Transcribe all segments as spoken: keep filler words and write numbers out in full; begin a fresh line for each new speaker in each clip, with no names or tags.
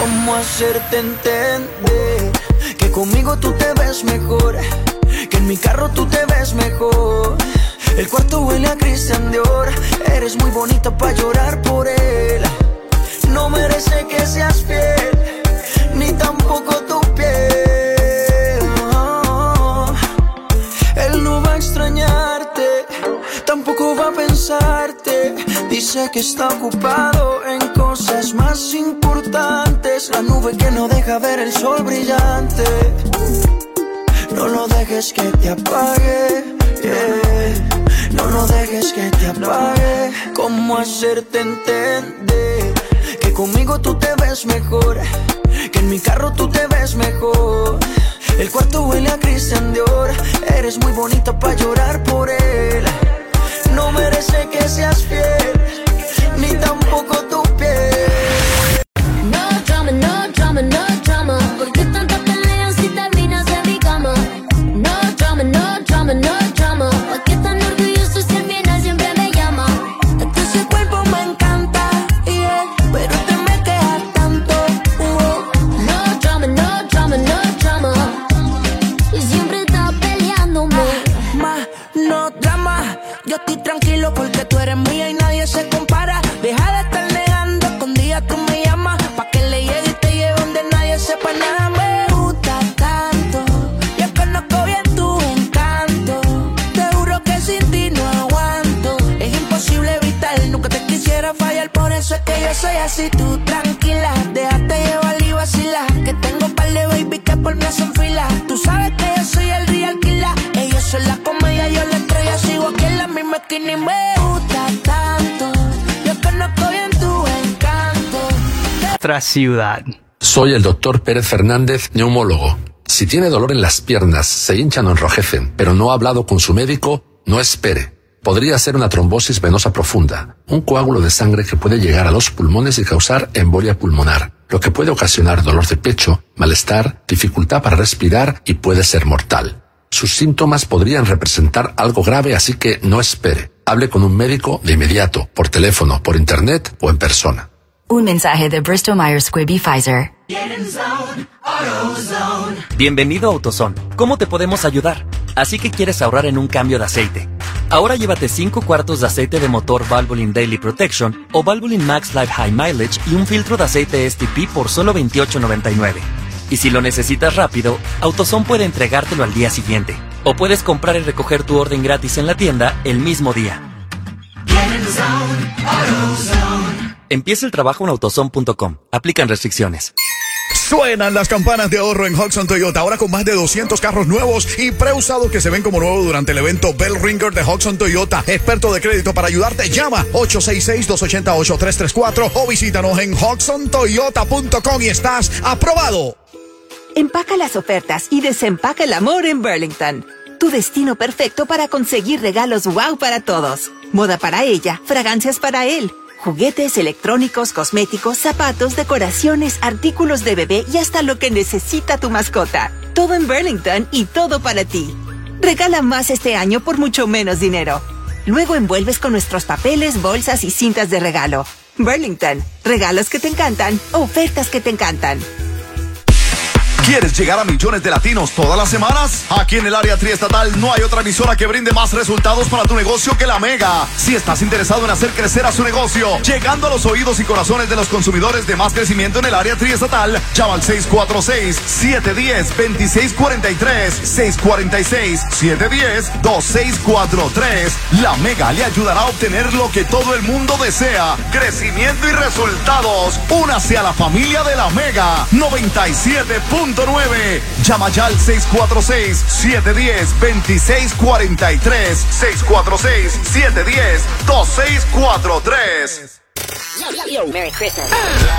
¿Cómo hacerte entender que conmigo tú te ves mejor? Que en mi carro tú te ves mejor. El cuarto huele a Christian Dior. Eres muy bonita pa' llorar por él. No merece que seas fiel, ni tampoco tu piel. Oh, él no va a extrañarte, tampoco va a pensarte. Dice que está ocupado en cosas más importantes. La nube que no deja ver el sol brillante. No lo dejes que te apague, yeah. No lo dejes que te apague. ¿Cómo hacerte entender que conmigo tú te ves mejor? Que en mi carro tú te ves mejor. El cuarto huele a Christian Dior. Eres muy bonita pa' llorar por él. No merece que seas fiel, ni tampoco tu piel.
No drama, no drama, no drama. ¿Por qué tanta pelea si terminas en mi cama? No drama, no drama, no drama. ¿Por qué tan orgulloso si al final siempre me llama?
Es que ese cuerpo me encanta, yeah, pero te me quejas tanto, uh.
No drama, no drama, no drama. Y siempre estás peleándome.
Ma, no drama. Yo estoy tranquilo porque tú eres mía y nadie se compara. Deja de estar negando, escondida tú me llamas. Pa' que le llegue y te lleve donde nadie sepa nada. Me gusta tanto, yo conozco bien tu encanto. Te juro que sin ti no aguanto. Es imposible evitar, nunca te quisiera fallar. Por eso es que yo soy así, tú tranquila. Déjate llevar y vacilar, que tengo par de baby que por mí hacen fila. Tú sabes que yo soy el real killer. Ellos son la comedia, yo la estrella. Sigo aquí en la misma esquina y me gusta tanto. Yo conozco bien tu encanto.
Nuestra ciudad.
Soy el doctor Pérez Fernández, neumólogo. Si tiene dolor en las piernas, se hinchan o enrojecen, pero no ha hablado con su médico, no espere. Podría ser una trombosis venosa profunda, un coágulo de sangre que puede llegar a los pulmones y causar embolia pulmonar, lo que puede ocasionar dolor de pecho, malestar, dificultad para respirar y puede ser mortal. Sus síntomas podrían representar algo grave, así que no espere. Hable con un médico de inmediato, por teléfono, por internet o en persona.
Un mensaje de Bristol Myers Squibb y Pfizer.
Bienvenido a AutoZone. ¿Cómo te podemos ayudar? Así que quieres ahorrar en un cambio de aceite. Ahora llévate cinco cuartos de aceite de motor Valvoline Daily Protection o Valvoline Max Life High Mileage y un filtro de aceite S T P por solo veintiocho noventa y nueve. Y si lo necesitas rápido, AutoZone puede entregártelo al día siguiente. O puedes comprar y recoger tu orden gratis en la tienda el mismo día. Empieza el trabajo en autozone punto com. Aplican restricciones.
Suenan las campanas de ahorro en Hudson Toyota, ahora con más de doscientos carros nuevos y preusados que se ven como nuevos durante el evento Bell Ringer de Hudson Toyota. Experto de crédito para ayudarte, llama ocho seis seis, dos ocho ocho, tres tres cuatro o visítanos en hudson toyota punto com y estás aprobado.
Empaca las ofertas y desempaca el amor en Burlington. Tu destino perfecto para conseguir regalos wow para todos. Moda para ella, fragancias para él. Juguetes, electrónicos, cosméticos, zapatos, decoraciones, artículos de bebé y hasta lo que necesita tu mascota. Todo en Burlington y todo para ti. Regala más este año por mucho menos dinero. Luego envuelves con nuestros papeles, bolsas y cintas de regalo. Burlington, regalos que te encantan, ofertas que te encantan.
¿Quieres llegar a millones de latinos todas las semanas? Aquí en el área triestatal no hay otra emisora que brinde más resultados para tu negocio que La Mega. Si estás interesado en hacer crecer a su negocio, llegando a los oídos y corazones de los consumidores de más crecimiento en el área triestatal, llama al seis cuatro seis, siete uno cero, dos seis cuatro tres, seis cuatro seis, siete uno cero, dos seis cuatro tres. La Mega le ayudará a obtener lo que todo el mundo desea: crecimiento y resultados. Únase a la familia de La Mega. noventa y siete punto nueve. Llama ya al seis cuatro seis, siete uno cero, dos seis cuatro tres, seis cuatro seis, siete uno cero, dos seis cuatro tres.
Yo, yo, yo, Merry Christmas.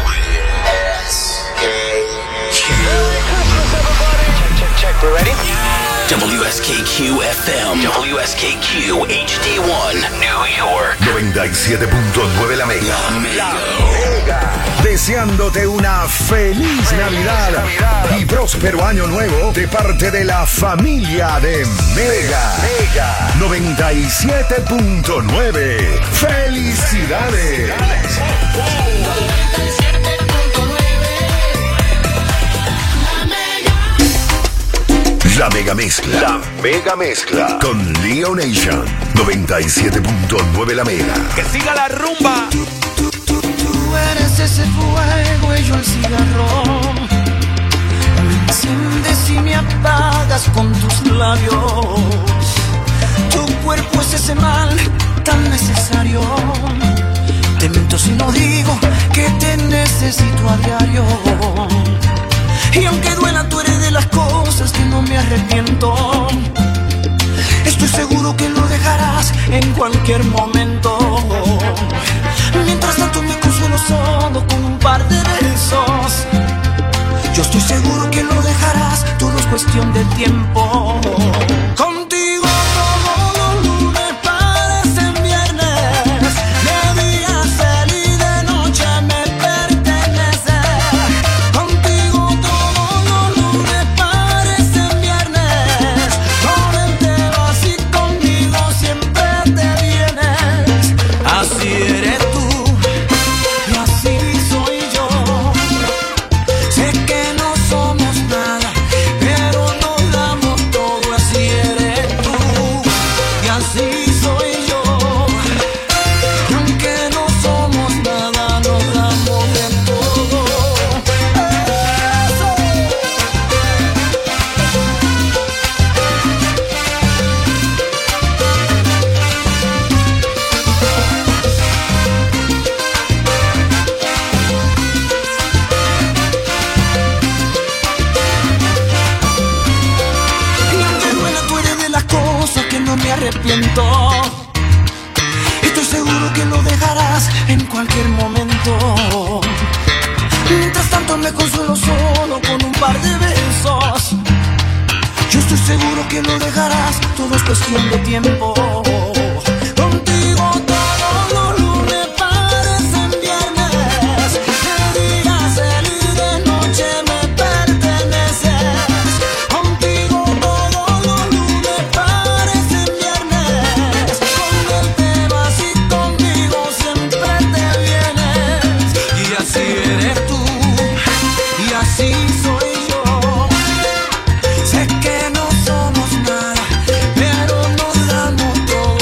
Check, check, we're ready?
W S K Q F M, W S K Q H D one, New York.
noventa y siete punto nueve La Mega.
La Mega.
Deseándote una feliz Navidad, Navidad y próspero año nuevo de parte de la familia de Mega. Mega noventa y siete punto nueve. ¡Felicidades! La mega mezcla. La mega mezcla. Con Leo Nation. noventa y siete punto nueve La Mega.
Que siga la rumba.
Tú eres ese fuego y yo el cigarro. Me enciendes y me apagas con tus labios. Tu cuerpo es ese mal tan necesario. Te miento si no digo que te necesito a diario. Y aunque duela, tú eres de las cosas que no me arrepiento. Estoy seguro que lo dejarás en cualquier momento. Mientras tanto me consuelo solo con un par de besos. Yo estoy seguro que lo dejarás, todo es cuestión de tiempo. Contigo todos los lunes parecen viernes. De día feliz y de noche me pertenece. Contigo todos los lunes parecen viernes. Con él te vas y conmigo siempre te vienes. Así eres tú y así soy yo. Sé que no somos nada, pero nos damos todo. Así eres tú y así soy yo. Y aunque no somos nada, nos damos de todo. Eso. Y aunque duela, tú eres de las cosas que no me arrepiento. Estoy seguro que lo dejarás en cualquier momento. Mientras tanto me consuelo solo con un par de besos. Yo estoy seguro que lo dejarás, todo es cuestión de tiempo. Contigo todos los lunes parecen viernes. De día feliz, de noche me perteneces. Contigo todos los lunes parecen viernes. Con él te vas y conmigo siempre te vienes. Y así eres tú y así soy yo. Sé que no somos nada, pero nos damos todo.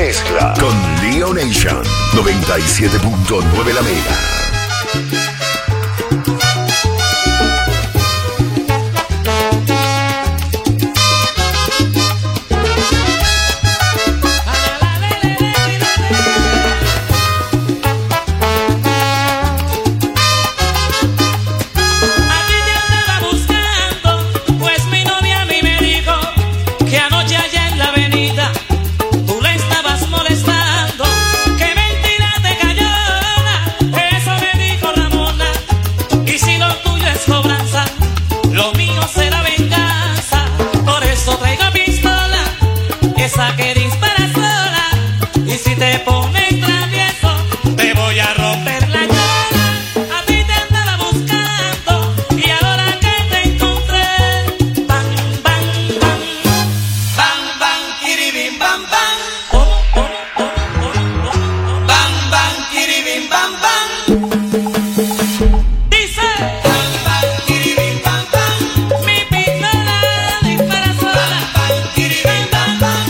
mezcla con Leo Nation noventa y siete punto nueve La Mega.
Esa que dispara sola, y si te pones travieso, te voy a romper la cola. A ti te andaba buscando, y ahora que te encontré, bam, bam, bam, bam, bam, kiribim, bam, bam, oh, oh, oh, oh, oh, oh. Bam, bam, kiribim, bam, bam. Dice, bam, bam, kiribim, bam, bam. Mi pistola dispara sola, bam, bam, kiribim, bam, bam.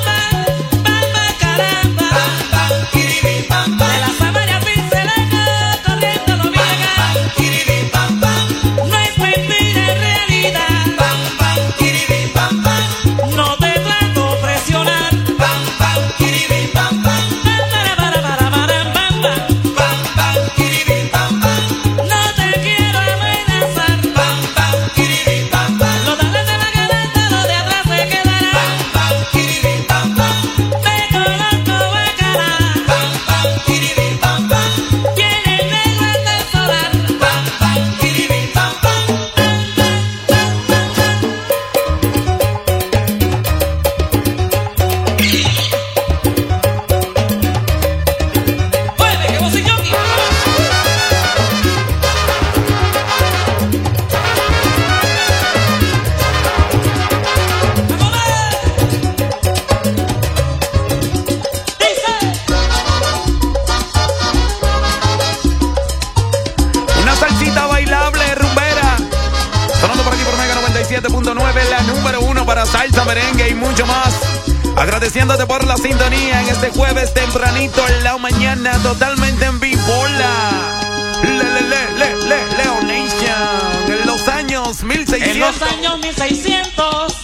Salsa, merengue y mucho más. Agradeciéndote por la sintonía en este jueves tempranito en la mañana, totalmente en vivo. Le, le, le, le, le, Leo Nation. En los años mil seiscientos.
En los años mil seiscientos,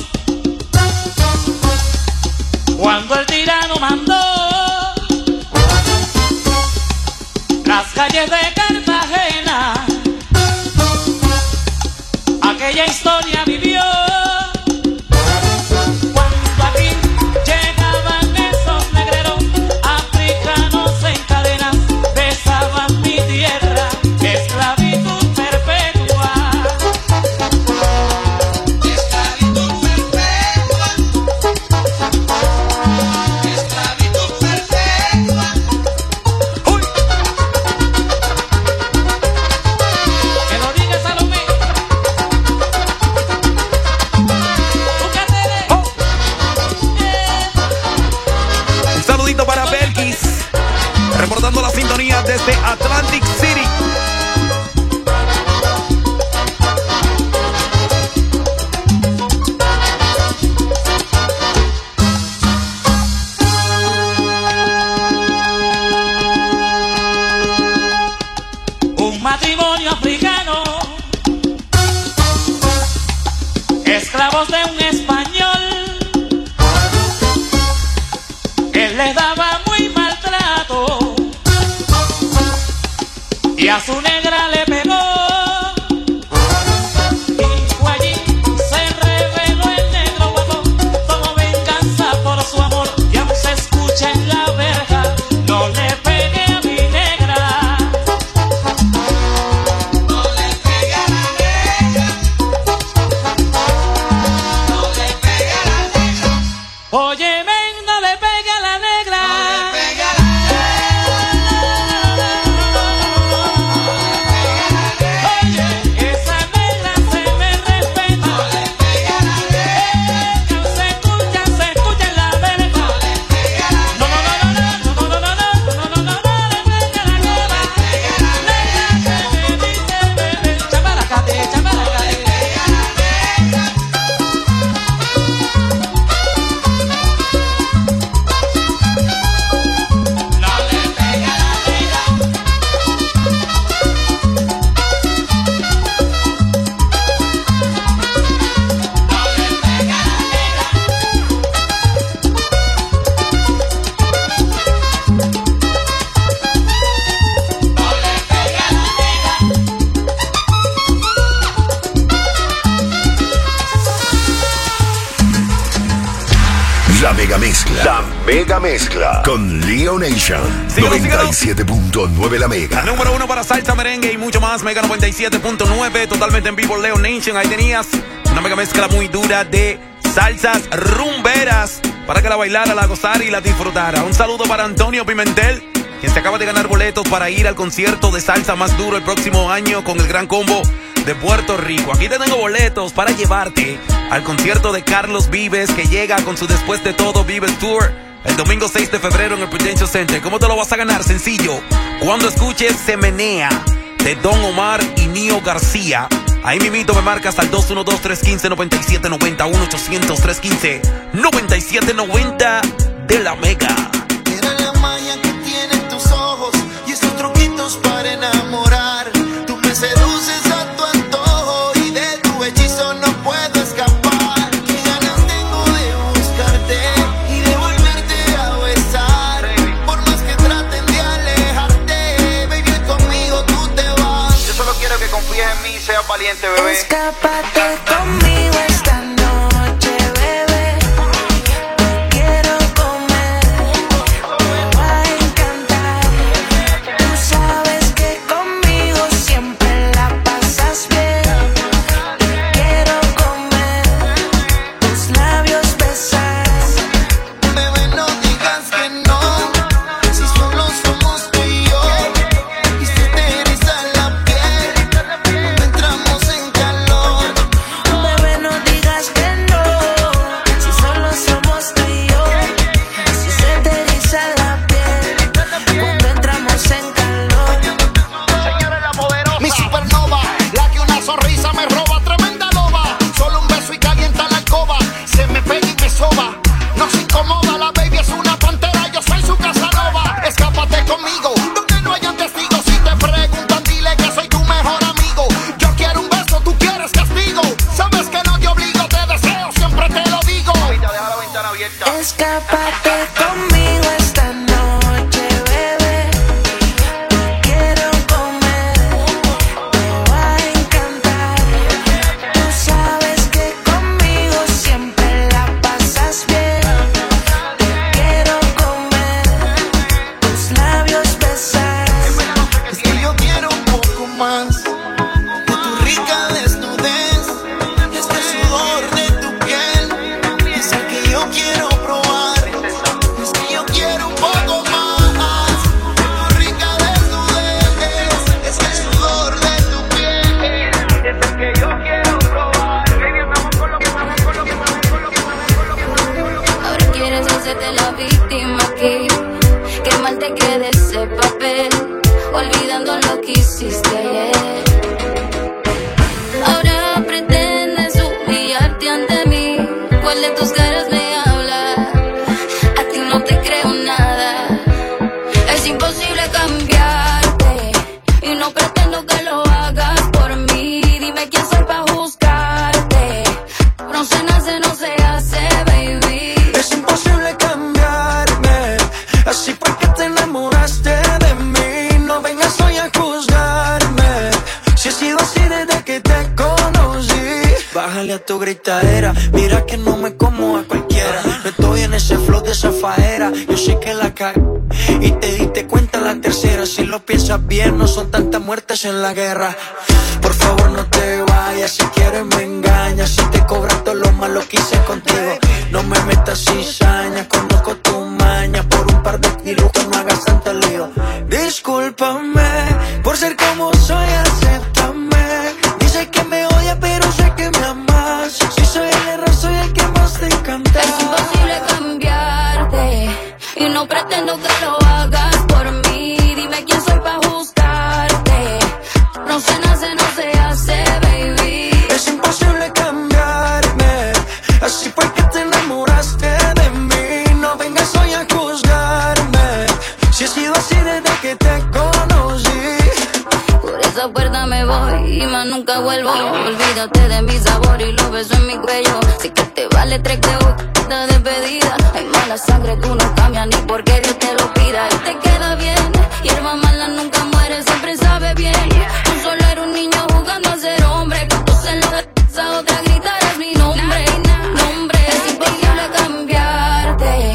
cuando el tirano mandó las calles de Cartagena, aquella historia vivió.
Desde Atlantic City.
Un matrimonio africano, esclavos de un español, él les daba muy maltrato y a su negra le pegó. Y fue allí, se reveló el negro guapo, tomó venganza por su amor. Y aún se escucha en la verja: no le pegue a mi negra, no le pegue a la negra, no le pegue a la negra. Óyeme, no le pegue a la negra, no le pegue a la negra.
mega mezcla. La mega mezcla con Leo Nation.
Síguelo,
noventa y siete punto nueve La Mega.
La número uno para salsa, merengue y mucho más. Mega noventa y siete punto nueve. Totalmente en vivo, Leo Nation. Ahí tenías una mega mezcla muy dura de salsas rumberas para que la bailara, la gozara y la disfrutara. Un saludo para Antonio Pimentel, quien se acaba de ganar boletos para ir al concierto de salsa más duro el próximo año con el Gran Combo de Puerto Rico. Aquí te tengo boletos para llevarte al concierto de Carlos Vives, que llega con su Después de Todo Vives Tour el domingo seis de febrero en el Prudential Center. ¿Cómo te lo vas a ganar? Sencillo. Cuando escuches Se Menea de Don Omar y Nio García, ahí mimito me marcas al dos uno dos, tres uno cinco, nueve siete nueve uno, ochocientos, tres uno cinco, nueve siete nueve cero de La Mega.
Era la magia que tienen tus ojos y estos truquitos para enamorar. Tú me seduces a tu antojo y de tu hechizo no puedo escapar. Qué ganas tengo de buscarte y de volverte a besar. Por más que traten de alejarte, baby, conmigo tú te vas.
Yo solo quiero que confíes en mí y seas valiente, bebé.
Escápate conmigo esta noche, bebé. Te quiero comer, me va a encantar. Tú sabes que conmigo siempre la pasas bien. Te quiero comer, tus labios besar.
Bebé, no digas que no, si solo somos tú y yo. Y se te eriza la piel cuando entramos en calor.
Bebé, no digas que no, si solo somos tú y yo. Si se te eriza la piel cuando entramos en calor.
Señora la poderosa, mi supernova, la que una sonrisa me roba, tremenda loba. Solo un beso y calienta la alcoba, se me pega y me soba. No se incomoda, la baby es una pantera, yo soy su Casanova. Escápate conmigo, donde no hayan testigos. Si te preguntan, dile que soy tu mejor amigo. Yo quiero un beso, tú quieres castigo. Sabes que no te obligo, te deseo, siempre te lo digo.
Ahorita deja la ventana abierta.
Escápate conmigo esta noche, bebé. Te quiero comer, me va a encantar. Tú sabes que conmigo siempre la pasas bien. Te quiero comer, tus labios besar.
Es que yo quiero un poco más de tu rica desnudez, este sudor de tu piel. Es el que yo quiero probar. Es que yo quiero un poco más de tu rica desnudez, es el sudor de tu piel. Es el que yo quiero probar. Baby, vamos con lo que vamos con lo que vamos con lo que vamos con lo que vamos.
Ahora quieres hacerte la víctima aquí. Qué mal te quede ese papel, olvidando lo que hiciste ayer. Ahora pretendes humillarte ante mí. ¿Cuál de tus caras me habla? A ti no te creo nada. Es imposible cambiarte y no pretendo que lo hagas por mí. Dime quién soy para juzgarte. No se nace, no se hace, baby.
Es imposible cambiarme, así fue que te enamoraste de mí. No vengas hoy a juzgarme, si he sido así desde que te conocí. Bájale a tu gritadera, mira que no me como a cualquiera. No estoy en ese flow de esa faera, yo sé que la cagué y te diste cuenta la tercera. Si lo piensas bien, no son tantas muertes en la guerra. Por favor no te vayas, si quieres me engañas. Si te cobras todo lo malo que hice contigo, no me metas cizaña. Conozco tu maña, por un par de kilos que no hagas tanto lío. Discúlpame por ser como soy, acéptame. Dice que me odia pero sé que me amas. Si soy el error, soy el que más te encanta.
Es imposible cambiarte y no pretendo que lo hagas por mí. Dime quién soy para juzgarte. No se nace, no se hace, baby.
Es imposible cambiarme, así fue que te enamoraste de mí. No vengas hoy a juzgarme, si he sido así desde que te conocí.
Por esa puerta me voy y más nunca vuelvo. Olvídate de mi sabor y los besos en mi cuello. Sé que te vale tres de esta despedida. Hay mala sangre, tú no cambias ni porque Dios te lo pida. Y te queda bien, hierba mala nunca muere, siempre sabe bien. Tú solo eres un niño jugando a ser hombre. Cuando se lo des a otra gritarás mi nombre. Nombre, es imposible cambiarte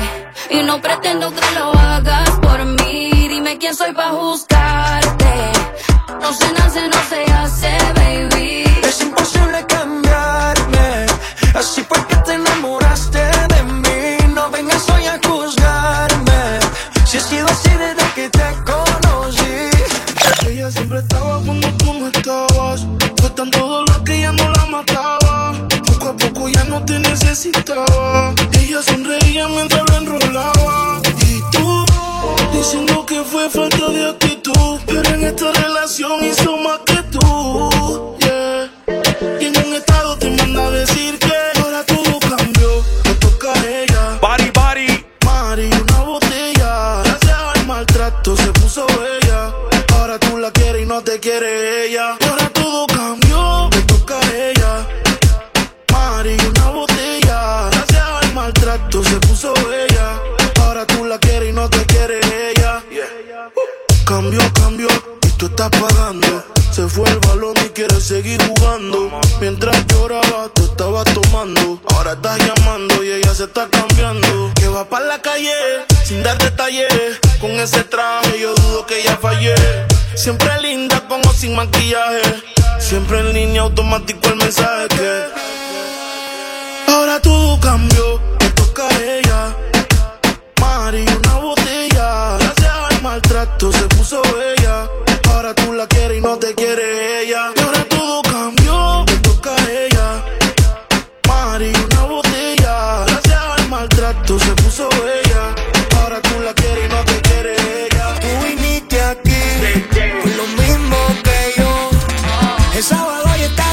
soy pa' juzgarte. No se nace, no se hace, baby.
Es imposible cambiarme, así fue que te enamoraste de mí. No vengas hoy a juzgarme, si he sido así desde que te conocí.
Ella siempre estaba cuando tú no estabas. Fue tan todo lo que ya no la mataba. Poco a poco ya no te necesitaba. Ella sonreía mientras lo enrolaba. Y tú, diciendo que fue falta de actitud. Pero en esta relación hizo más que tú, yeah. Y en un estado te manda a decir que ahora todo cambió. Te toca a ella.
Body, body.
Mari, una botella. Gracias al maltrato se puso bella. Ahora tú la quieres y no te quiere ella. Y ahora todo cambió, te toca a ella. Mari, una botella. Gracias al maltrato se puso bella. Ahora tú la quieres y no te quiere ella. Yeah. Uh. Cambió, cambió y tú estás pagando. Se fue el balón y quieres seguir jugando. Mientras lloraba, tú estabas tomando. Ahora estás llamando y ella se está cambiando. Que va pa' la calle sin dar detalles. Con ese traje yo dudo que ella fallé. Siempre linda con o sin maquillaje. Siempre en línea automático el mensaje que ahora todo cambió, te toca a ella. Mari, una botella. Gracias al maltrato se puso bella. Ahora tú la quieres y no te quiere ella. Y ahora todo cambió, te toca a ella. Mari, una botella. Gracias al maltrato se puso bella. Ahora tú la quieres y no te quiere ella.
Tú viniste aquí por lo mismo que yo. El sábado ya está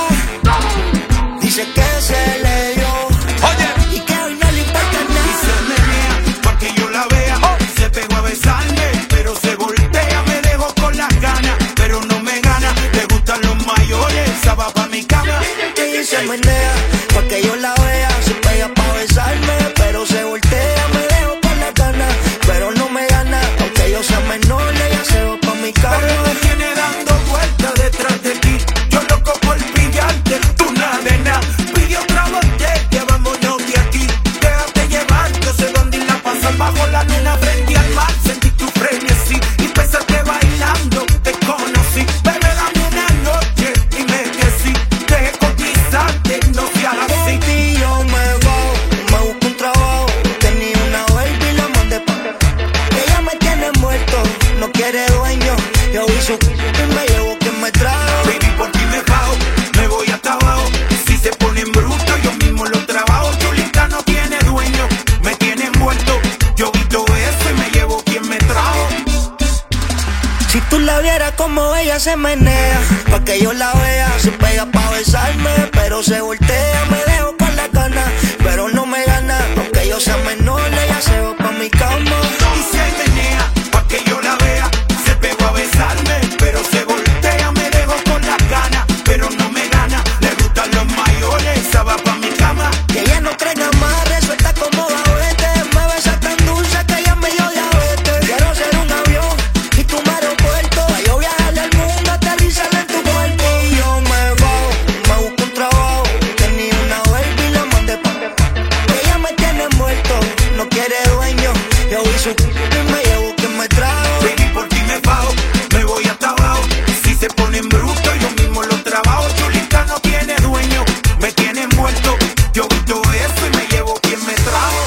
dejada. Dice que se le dio.
Oye,
y que hoy no le importa nada.
Y se menea pa' que yo la vea. Oh. Se pegó a besarme, pero se voltea. Me dejó con las ganas, pero no me gana. Le gustan los mayores, esa va pa' mi cama.
Ella se menea pa' que yo la vea. Se pega pa' besarme, pero se voltea. Me dejo con las ganas, pero no me gana. Aunque yo sea menor, ella se va pa' mi cama.
Pero me tiene dando vueltas detrás de ti. Yo loco por pillarte, tú nada de nada. Pide otra botella, vámonos de aquí. Déjate llevar, yo sé dónde la pasas. Bajo la luna frente al mar, sentí tu frenesí. Y pensaste bailando, te conocí. Bebé, dame una noche y me decí. Deje cotizarte, no seas así.
Baby, yo me voy, me busco un trabajo. Tenía una baby, la mandé pa' ella me tiene muerto, no quiere dueño. Yo vi su y me llevo quien me trajo.
Baby, por ti me bajo, me voy hasta abajo. Si se ponen bruto, yo mismo lo trabajo. Chulita no tiene dueño, me tiene envuelto. Yo vi todo eso y me llevo quien me trajo.
Si tú la vieras como ella se menea, pa' que yo la vea. Se pega pa' besarme, pero se voltea. Me dejo con la gana, pero no me gana. Aunque yo sea menor, ella se va pa' mi cama.
Y se menea, pa' que yo la vea. Se pegó a besarme, pero se voltea. Me dejo con las ganas, pero no me gana. Le gustan los mayores, esa va pa' mi cama.
Que ella no cree en amarre, suelta como babete. Me besa tan dulce que ella me dio diabetes. Quiero ser un avión y tú un aeropuerto. Pa' yo viajarle al mundo, aterrizar en tu cuerpo. Y yo me bajo, me busco un trabajo. Tenía una baby, la mandé pa' ella me tiene muerto, no quiere dueño. Yo vi su y me llevo quien me trajo.
Baby, por ti me bajo, me voy hasta abajo. Si se ponen bruto, yo mismo lo trabajo. Chulita no tiene dueño, me tiene envuelto. Yo vi todo eso y me llevo quien me trajo.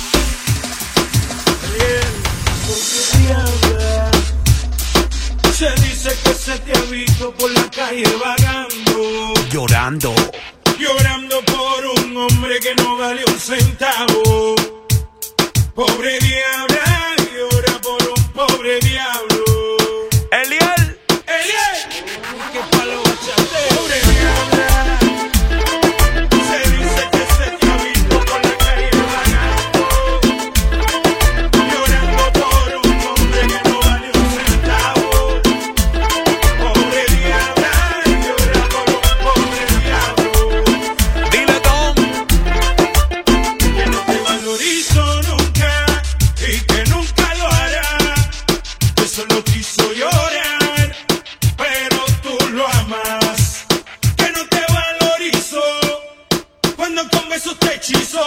Se dice que se te ha visto por la calle vagando,
llorando.
llorando por un hombre que no vale un centavo. Pobre diabla, llora por un pobre diablo.
Eliel,
Eliel, que palo bachate. Pobre diabla, se dice que se te ha visto por la calle vagando, llorando por un hombre que no vale un centavo. Pobre diabla, llora por un pobre diablo.
dile Tom,
Que no te valorizo nunca y que nunca lo hará. Que solo quiso llorar, pero tú lo amas. Que no te valorizo cuando con besos te hechizo.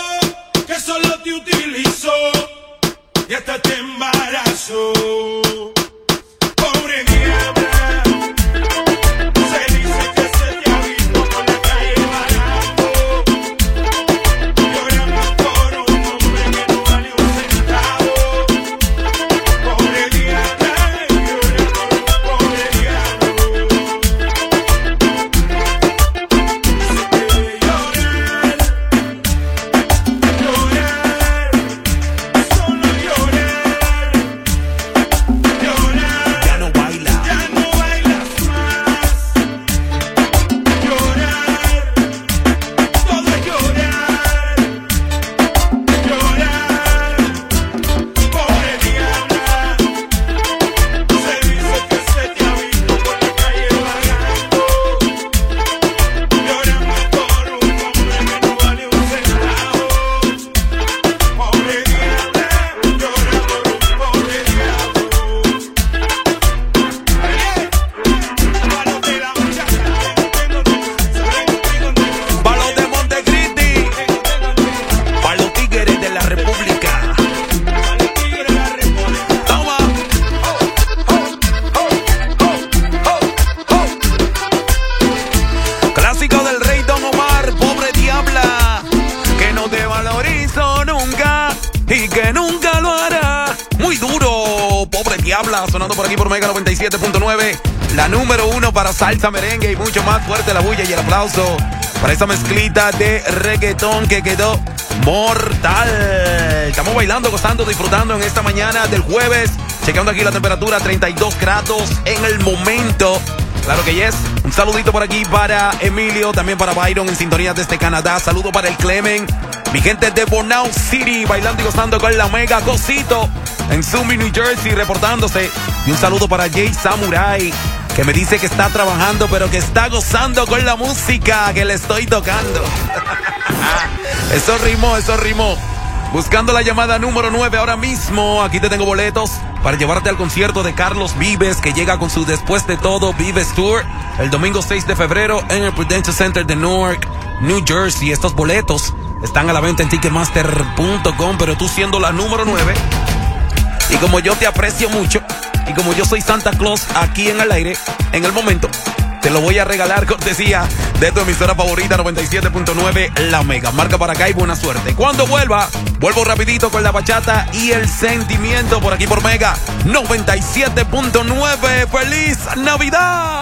Que solo te utilizo y hasta te embarazo.
habla, sonando por aquí por Mega noventa y siete punto nueve. La número uno para salsa, merengue y mucho más. Fuerte la bulla y el aplauso para esta mezclita de reggaetón que quedó mortal. Estamos bailando, gozando, disfrutando en esta mañana del jueves. Checando aquí la temperatura, treinta y dos grados en el momento. Claro que yes. Un saludito por aquí para Emilio, también para Byron en sintonía desde Canadá. Saludo para el Clemen. Mi gente de Burnout City, bailando y gozando con la Mega. Cosito en Sumi, New Jersey, reportándose. Y un saludo para Jay Samurai, que me dice que está trabajando, pero que está gozando con la música que le estoy tocando. Eso rimó, eso rimó. Buscando la llamada número nueve ahora mismo. Aquí te tengo boletos para llevarte al concierto de Carlos Vives, que llega con su Después de Todo Vives Tour el domingo seis de febrero en el Prudential Center de Newark, New Jersey. Estos boletos están a la venta en ticketmaster punto com, pero tú siendo la número nueve, y como yo te aprecio mucho, y como yo soy Santa Claus aquí en el aire, en el momento, te lo voy a regalar cortesía de tu emisora favorita noventa y siete punto nueve, La Mega. Marca para acá y buena suerte. Cuando vuelva, vuelvo rapidito con la bachata y el sentimiento por aquí por Mega noventa y siete punto nueve. ¡Feliz Navidad!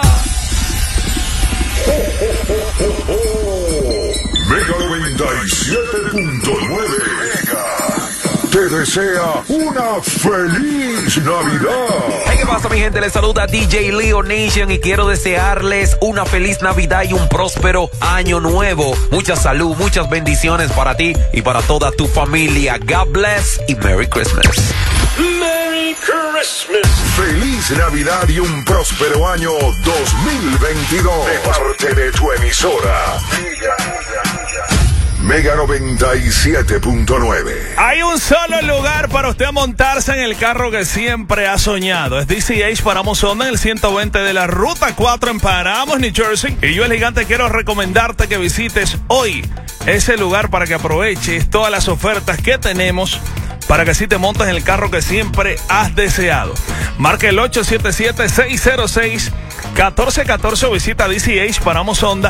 Mega noventa y siete punto nueve te desea una feliz Navidad.
Hey, ¿qué pasa, mi gente? Les saluda D J Leo Nation y quiero desearles una feliz Navidad y un próspero año nuevo. Mucha salud, muchas bendiciones para ti y para toda tu familia. God bless y Merry Christmas.
Merry Christmas. Feliz Navidad y un próspero año dos mil veintidós de parte de tu emisora Mega noventa y siete punto nueve.
Hay un solo lugar para usted montarse en el carro que siempre ha soñado. Es D C H Paramos Honda en el ciento veinte de la Ruta cuatro en Paramos, New Jersey. Y yo, el gigante, quiero recomendarte que visites hoy ese lugar para que aproveches todas las ofertas que tenemos, para que así te montes en el carro que siempre has deseado. Marca el ocho siete siete, seis cero seis, uno cuatro uno cuatro o visita D C H Paramos Honda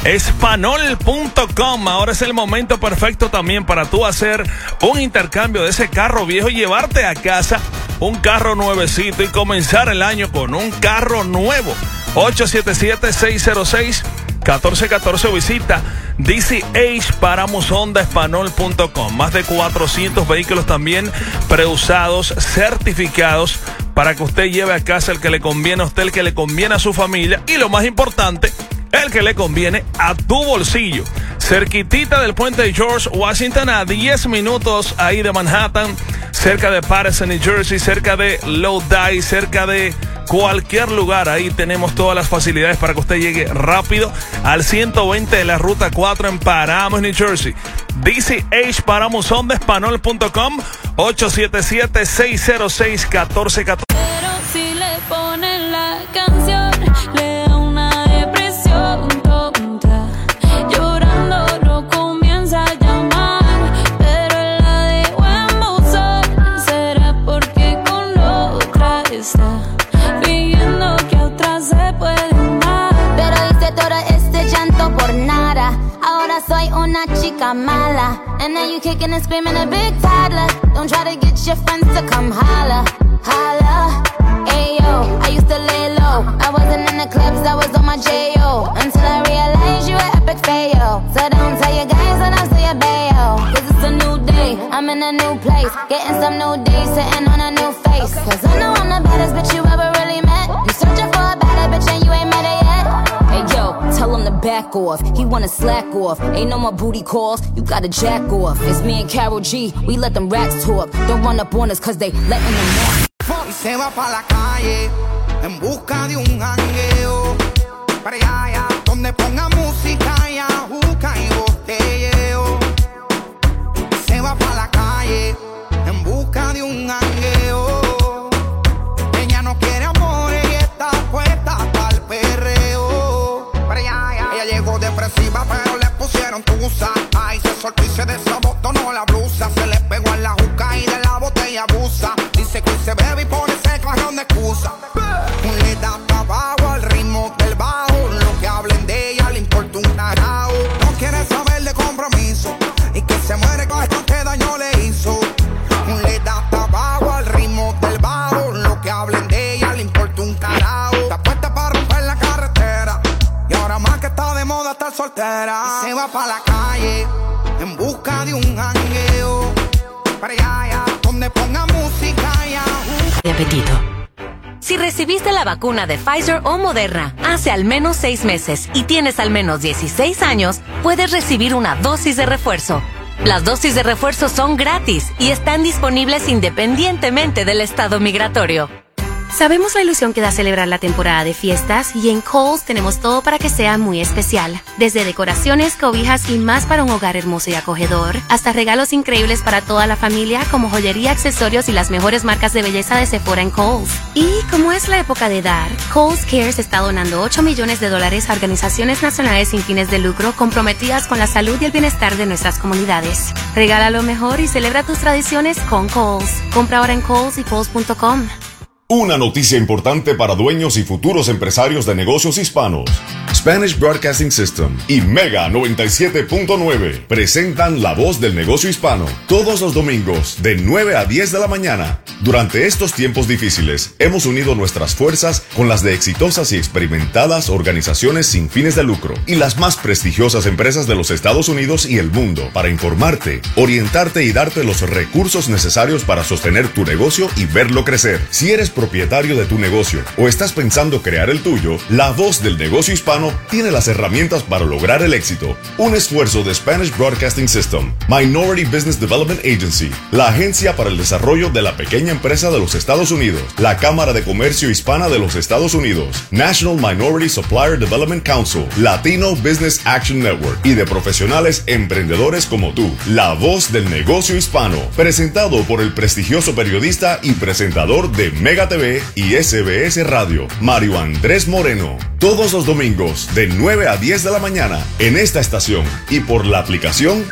Espanol punto com. Ahora es el momento perfecto también para tú hacer un intercambio de ese carro viejo y llevarte a casa un carro nuevecito y comenzar el año con un carro nuevo. ocho siete siete, seis cero seis, uno cuatro uno cuatro o visita D C H Paramos Honda Espanol punto com. Más de cuatrocientos vehículos también preusados, certificados, para que usted lleve a casa el que le conviene a usted, el que le conviene a su familia y, lo más importante, el que le conviene a tu bolsillo. Cerquitita del puente de George Washington, a diez minutos ahí de Manhattan, cerca de Patterson, New Jersey, cerca de Lodi, cerca de cualquier lugar. Ahí tenemos todas las facilidades para que usted llegue rápido al ciento veinte de la Ruta cuatro en Paramos, New Jersey. D C H Paramos Honda Espanol punto com, ocho siete siete, seis cero seis, uno cuatro uno cuatro.
Pero si le ponen la canción, le da una depresión tonta. Llorando no comienza a llamar, pero él la dejó en buzón. ¿Será porque con otra está fingiendo que a otra se puede amar?
Pero hice todo este llanto por nada. Ahora soy una chica mala. And now you kicking and screaming a big toddler. Don't try to get your friends to come holla, holla. Ayo, I used to lay low. I wasn't in the clubs, I was on my J O. Until I realized you were epic fail. So don't tell your guys and I'll say your bail. Cause it's a new day, I'm in a new place. Getting some new days, sitting on a new face. Cause I know I'm the baddest bitch you ever really met. You searching for a better bitch and you ain't met her yet.
Hey yo, tell him to back off. He wanna slack off. Ain't no more booty calls. You gotta jack off. It's me and Karol G. We let them rats talk. Don't run up on us cause they letting them off.
Y se va pa' la calle en busca de un jangueo. Para allá, allá, donde ponga música y ajuca y botelleo. Y se va pa' la calle en busca de un jangueo. Ella no quiere amor y está puesta pa'l perreo. Para allá, allá. Ella llegó depresiva pero le pusieron tusa. Ay, se soltó y se desabotonó la blusa. Se le pegó en la juca y de la botella abusa. Dice que se bebe y pone ese cajón de excusa. Le da pa' abajo al ritmo del bajo. Lo que hablen de ella le importa un carajo. No quiere saber de compromiso y que se muere con esto que daño le hizo. Le da pa' abajo al ritmo del bajo. Lo que hablen le importa un carajo. Está puesta para romper la carretera. Y ahora más que está de moda estar soltera. Y se va pa' la calle en busca de un jangueo. Para allá, allá, donde ponga música ya.
De apetito. Si recibiste la vacuna de Pfizer o Moderna hace al menos seis meses y tienes al menos dieciséis años, puedes recibir una dosis de refuerzo. Las dosis de refuerzo son gratis y están disponibles independientemente del estado migratorio.
Sabemos la ilusión que da celebrar la temporada de fiestas y en Kohl's tenemos todo para que sea muy especial. Desde decoraciones, cobijas y más para un hogar hermoso y acogedor, hasta regalos increíbles para toda la familia como joyería, accesorios y las mejores marcas de belleza de Sephora en Kohl's. Y como es la época de dar, Kohl's Cares está donando ocho millones de dólares a organizaciones nacionales sin fines de lucro comprometidas con la salud y el bienestar de nuestras comunidades. Regala lo mejor y celebra tus tradiciones con Kohl's. Compra ahora en Kohl's y Kohl's punto com.
Una noticia importante para dueños y futuros empresarios de negocios hispanos. Spanish Broadcasting System y Mega noventa y siete punto nueve presentan La Voz del Negocio Hispano todos los domingos de nueve a diez de la mañana. Durante estos tiempos difíciles, hemos unido nuestras fuerzas con las de exitosas y experimentadas organizaciones sin fines de lucro y las más prestigiosas empresas de los Estados Unidos y el mundo para informarte, orientarte y darte los recursos necesarios para sostener tu negocio y verlo crecer. Si eres propietario de tu negocio o estás pensando crear el tuyo, La Voz del Negocio Hispano tiene las herramientas para lograr el éxito. Un esfuerzo de Spanish Broadcasting System, Minority Business Development Agency, la agencia para el desarrollo de la pequeña empresa de los Estados Unidos, la Cámara de Comercio Hispana de los Estados Unidos, National Minority Supplier Development Council, Latino Business Action Network y de profesionales emprendedores como tú. La Voz del Negocio Hispano, presentado por el prestigioso periodista y presentador de Mega T V y S B S Radio, Mario Andrés Moreno. Todos los domingos de nueve a diez de la mañana en esta estación y por la aplicación.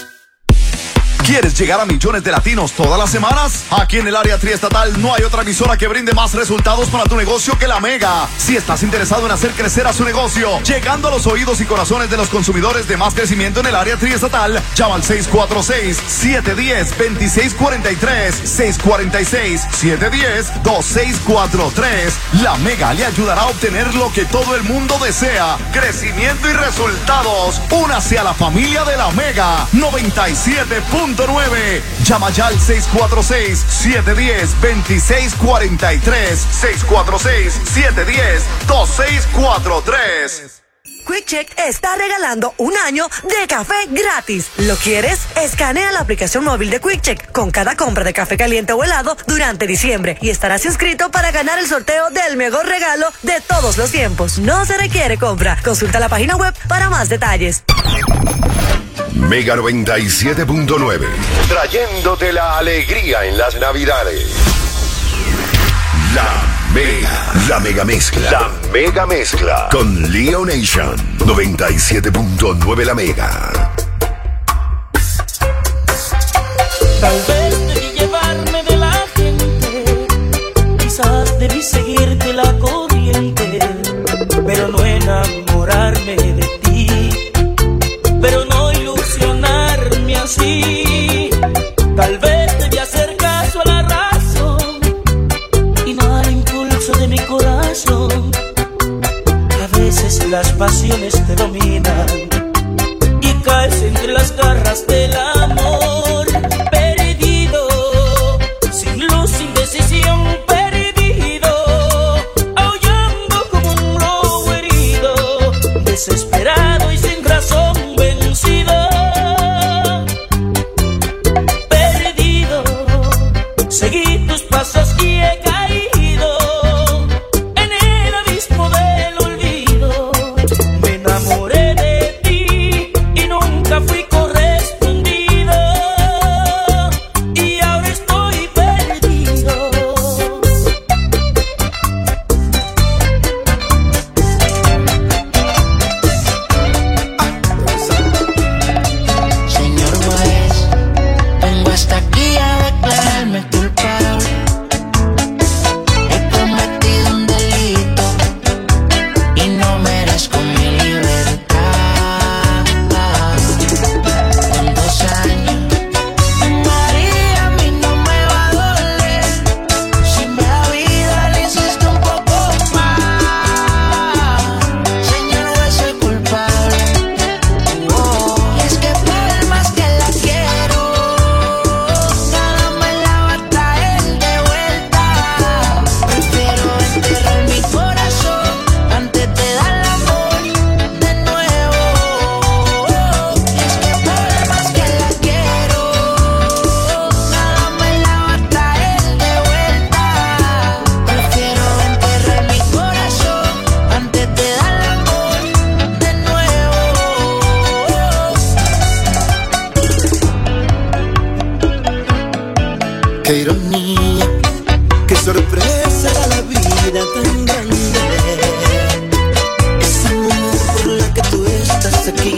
¿Quieres llegar a millones de latinos todas las semanas? Aquí en el área triestatal no hay otra emisora que brinde más resultados para tu negocio que la Mega. Si estás interesado en hacer crecer a su negocio, llegando a los oídos y corazones de los consumidores de más crecimiento en el área triestatal, llama al seis cuatro seis, siete uno cero, dos seis cuatro tres, seis cuatro seis, siete uno cero, dos seis cuatro tres. La Mega le ayudará a obtener lo que todo el mundo desea: crecimiento y resultados. Únase a la familia de la Mega noventa y siete punto nueve. Llama ya al seis cuatro seis, siete uno cero, dos seis cuatro tres, seis cuatro seis, siete uno cero, dos seis cuatro tres.
QuickCheck está regalando un año de café gratis. ¿Lo quieres? Escanea la aplicación móvil de QuickCheck con cada compra de café caliente o helado durante diciembre y estarás inscrito para ganar el sorteo del mejor regalo de todos los tiempos. No se requiere compra. Consulta la página web para más detalles.
Mega noventa y siete punto nueve, trayéndote la alegría en las Navidades. La Mega, la Mega Mezcla, la Mega Mezcla con Leo Nation, noventa y siete punto nueve La Mega.
Tal vez debí llevarme de la gente, quizás debí seguirte la corriente, pero no enamorarme de ti, pero no ilusionarme así. Tal vez debí hacer caso a la razón y no al impulso de mi corazón. A veces las pasiones te dominan y caes entre las garras del amor. Perdido, sin luz, sin decisión, perdido, aullando como un lobo herido, desesperado y sin razón, vencido. Perdido, seguí tus pasos y he caído en el abismo del olvido. Me enamoré de ti y nunca fui correspondido.
ironía, qué sorpresa la vida tan grande. Esa mujer por la que tú estás aquí,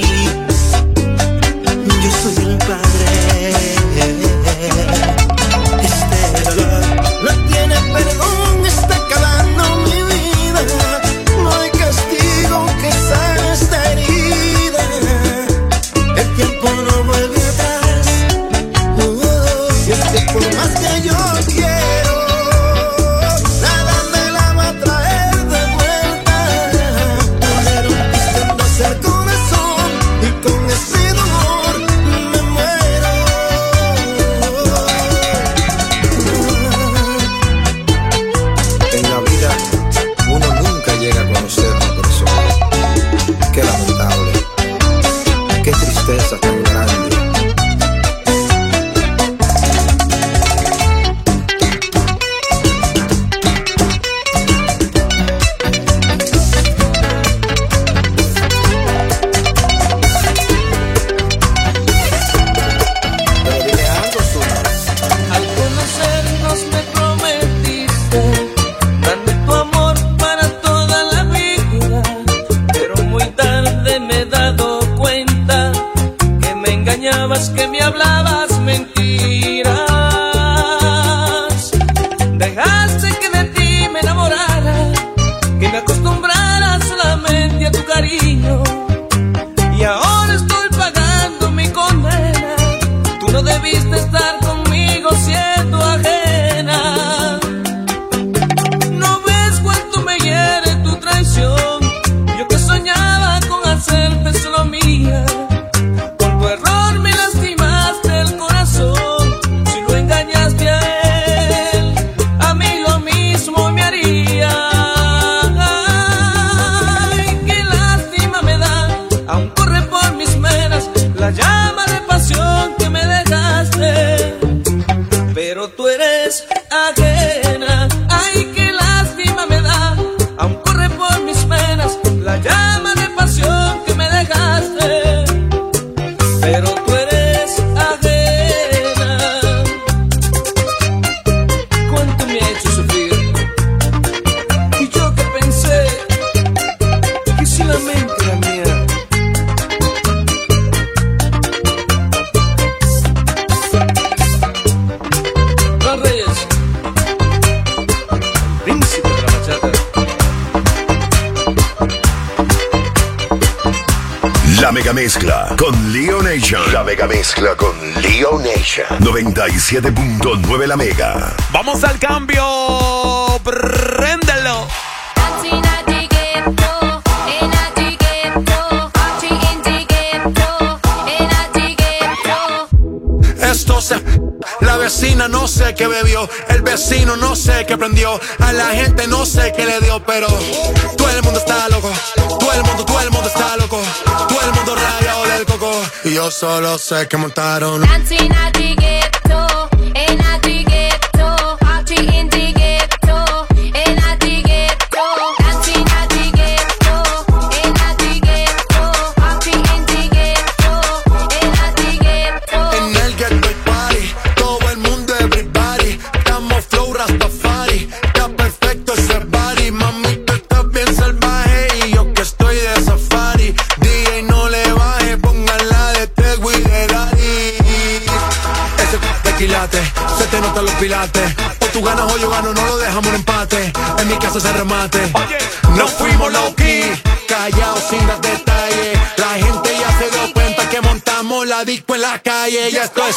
yo soy el padre. Este dolor no tiene perdón, está acabando mi vida. No hay castigo que sane esta herida. El tiempo no vuelve atrás. Oh, y es que por más que yo quiero, nada me la va a traer de vuelta. Tú me rompiste en dos el corazón y con ese dolor me muero. En la vida uno nunca llega a conocer a una persona. Qué lamentable, qué tristeza tan grande. Pero dile algo, Zuna.
Al conocernos me prometiste darme tu amor para toda la vida, pero muy tarde me he dado cuenta que me engañabas, que me hablabas mentiras. Dejaste que de ti me enamorara, que me acostumbrara solamente a tu cariño, y ahora estoy pagando mi condena. Tú no debiste estar conmigo siendo ajena. ¿No ves cuánto me hiere tu traición? Yo que soñaba con hacerte solo mía. Por tu error me lastimaste el corazón. Si lo engañaste a él, a mí lo mismo me haría. Ay, qué lástima me da, aún corre por mis venas la llama de pasión que me dejaste, pero tú eres ajena. Ay, qué lástima me da, aún corre por mis venas la llama de pasión que me dejaste, pero tú eres ajena. Cuánto me ha hecho sufrir, y yo que pensé que si la mente era mía. Juan Reyes, príncipe de la bachata.
La mega mezcla con Leo Nation. La mega mezcla con Leo Nation. noventa y siete punto nueve La Mega.
Vamos al cambio. Préndelo.
Esto se... La vecina no sé qué bebió, el vecino no sé qué prendió, a la gente no sé qué le dio, pero todo el mundo está loco, todo el mundo, todo el mundo está loco, todo el mundo rayado del coco, y yo solo sé que montaron. En el ghetto party, todo el mundo, everybody, estamos flow Rastafari, está perfecto ese body, mami tú estás bien salvaje y yo que estoy de safari, D J no le baje, póngala de Tego y de Daddy. Ese tequilate, se te notan los pilates, o tú ganas o yo gano, no lo dejamos en empate, en mi casa se remate. No fuimos low key, callados sin dar detalles, la gente ya se dio cuenta que montamos la disco en la calle, y esto es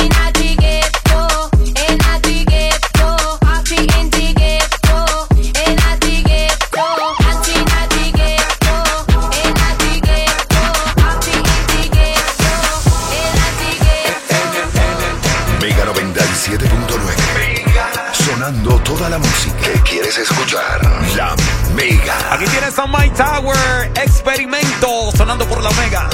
Mega noventa y siete punto nueve. Sonando toda la música que quieres escuchar. La Mega.
Aquí tienes a My Tower, Experimento, sonando por La Mega.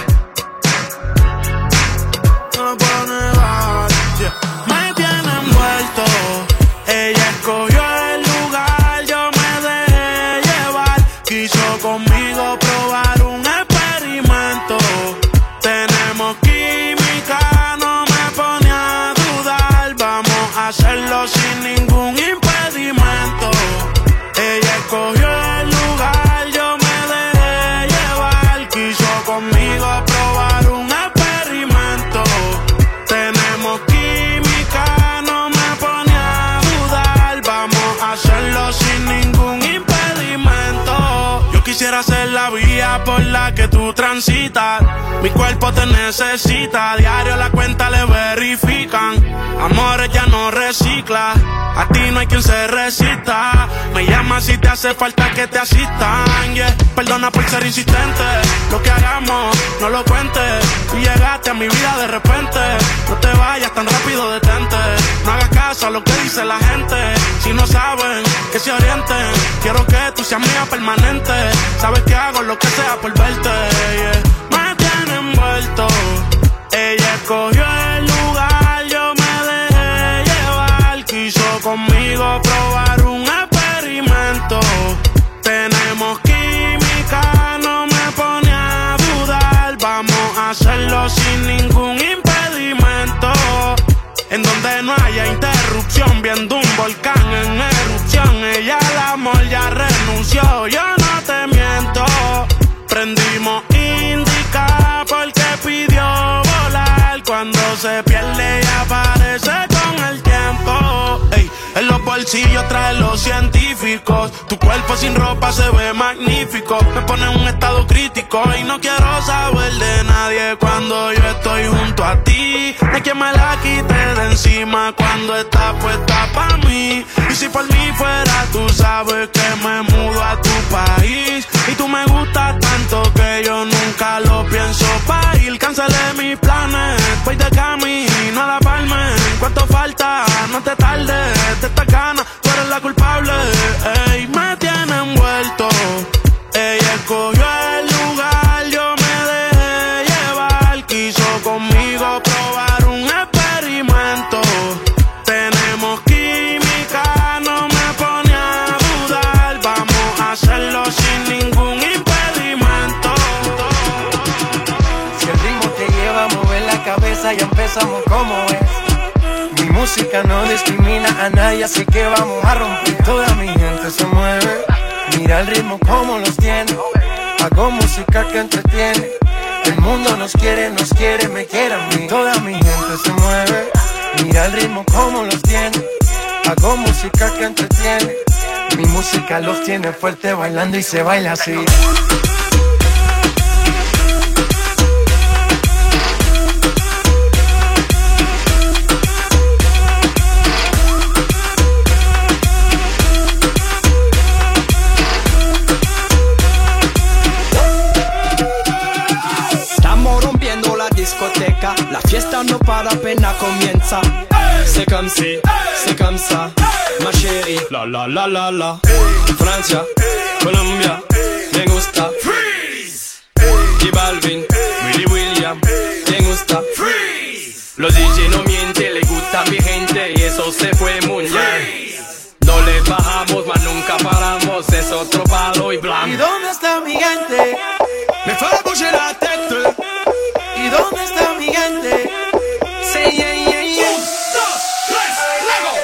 No puedo negar, yeah. Me tiene envuelto. Ella escogió el lugar, yo me dejé llevar. Quiso conmigo probar un experimento. Tenemos química, no me pone a dudar. Vamos a hacerlo Quisiera ser la vía por la que tú transitas. Mi cuerpo te necesita. Diario la cuenta le verifican. Amores ya no recicla. A ti no hay quien se resista. Me llama si te hace falta que te asistan, yeah. Perdona por ser insistente. Lo que hagamos, no lo cuentes. Tú llegaste a mi vida de repente. No te vayas tan rápido, detente. No hagas caso a lo que dice la gente. Si no saben, que se orienten. Quiero que tú seas mía permanente. Sabes que hago lo que sea por verte, yeah. Me tiene envuelto. Ella escogió el lugar, yo me dejé llevar. Quiso conmigo probar un experimento. Tenemos química, no me pone a dudar. Vamos a hacerlo sin ningún impedimento. En donde no haya interrupción, viendo un volcán en erupción. Ella al amor ya renunció, yo no te miento. Prendimos indica porque pidió volar. Cuando se pierde y aparece con el tiempo. Ey, en los bolsillos trae los científicos. Tu cuerpo sin ropa se ve magnífico. Me pone en un estado crítico y no quiero saber de nadie cuando yo estoy junto a ti. No hay quien me la quite de encima cuando está puesta pa' mí. Y si por mí fuera, tú sabes que me mudo a tu país. Y tú me gustas tanto que yo nunca lo pienso pa' ir. Cancelé mis planes, voy de camino a la palma. ¿Cuánto falta? No te tardes, de esta gana, tú eres la culpable. Ey, me tiene envuelto. Ella escogió el lugar, yo me dejé llevar. Quiso conmigo probar un experimento. Tenemos química, no me pone a dudar. Vamos a hacerlo sin ningún impedimento.
Si el ritmo te lleva a mover la cabeza, ya empezamos como es. Mi música no discrimina a nadie, así que vamos a romper. Toda mi gente se mueve. Mira el ritmo como los tiene. Hago música que entretiene. El mundo nos quiere, nos quiere, me quiere a mí. Toda mi gente se mueve. Mira el ritmo como los tiene. Hago música que entretiene. Mi música los tiene fuerte bailando y se baila así.
La fiesta no para, apenas comienza. C'est comme si, c'est comme ça, ma chérie. La la la la la. Francia, Colombia, me gusta. Freeze. J Balvin, Willy William, me gusta. Freeze. Los D J no mienten, le gusta a mi gente y eso se fue muy bien. No le bajamos, mas nunca paramos, es otro palo y blanco.
¿Y dónde está mi gente?
Me fue a bouger la tête.
¿Y dónde está mi gente?
Sí, yeah, yeah, yeah. Un, dos, tres, luego.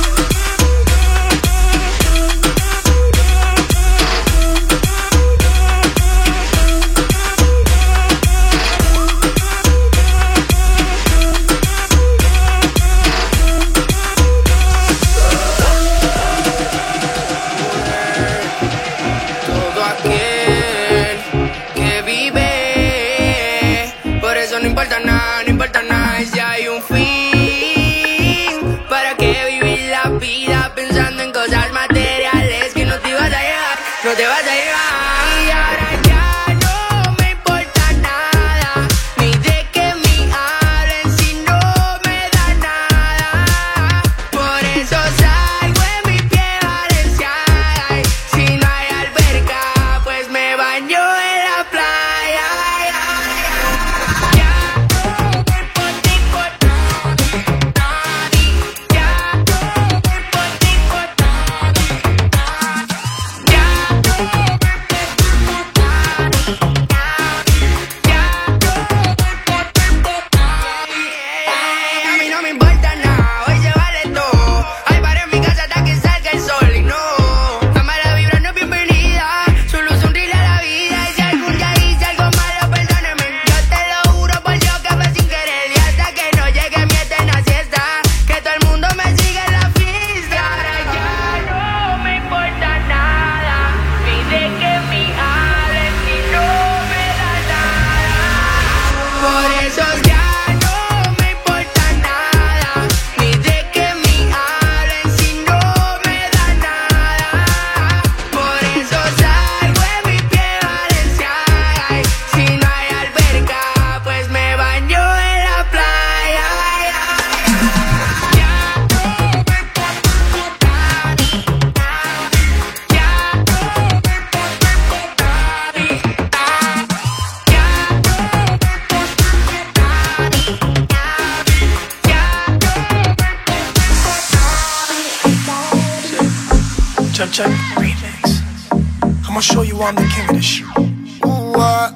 Todo aquel que vive, por eso no importa nada, no importa nada si hay un fin. ¿Para qué vivir la vida pensando en cosas materiales que no te vas a llevar, no te vas a llevar? Y ahora ya no me importa nada, ni de que me hablen si no me da nada. Por eso salgo en mi pie valenciana y si no hay alberca, pues me baño en la playa.
check remix. I'ma show you I'm the king of this shit. What?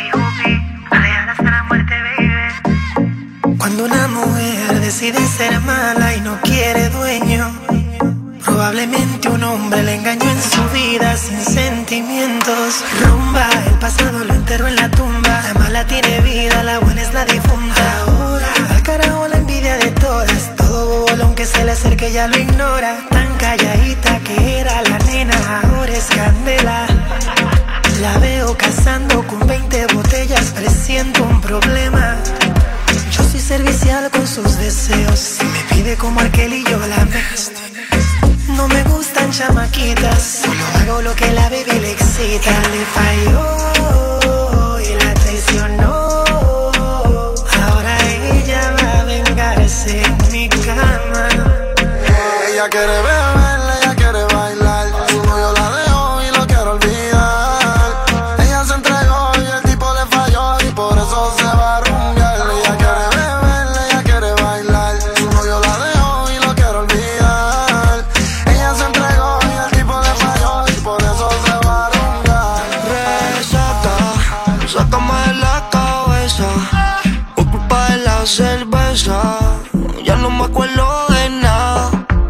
Cuando una mujer decide ser mala y no quiere dueño, probablemente un hombre le engañó en su vida sin sentimientos. Rumba, el pasado lo enterró en la tumba. La mala tiene vida, la buena es la difunta. Ahora, al carajo la envidia de todas. Todo bobo, aunque se le acerque ya lo ignora. Tan calladita que era la nena, ahora es candela. La veo cazando con veinte botellas, presiento un problema. Yo soy servicial con sus deseos. Si me pide como aquel y yo la mezclo. No me gustan chamaquitas, solo hago lo que la baby le excita. Le falló y la traicionó. Ahora ella va a vengarse en mi cama.
Ella quiere beber, ella quiere bailar. Su novio la dejó y lo quiere olvidar. Ella se entregó y el tipo le falló y por eso se va a rumbear. Ella quiere beber, ella quiere bailar. Su novio la dejó y lo quiere olvidar. Ella se entregó y el tipo le falló y por eso se va a rumbear.
Resaca, sácame de la cabeza. Por culpa de la cerveza, ya no me acuerdo de nada.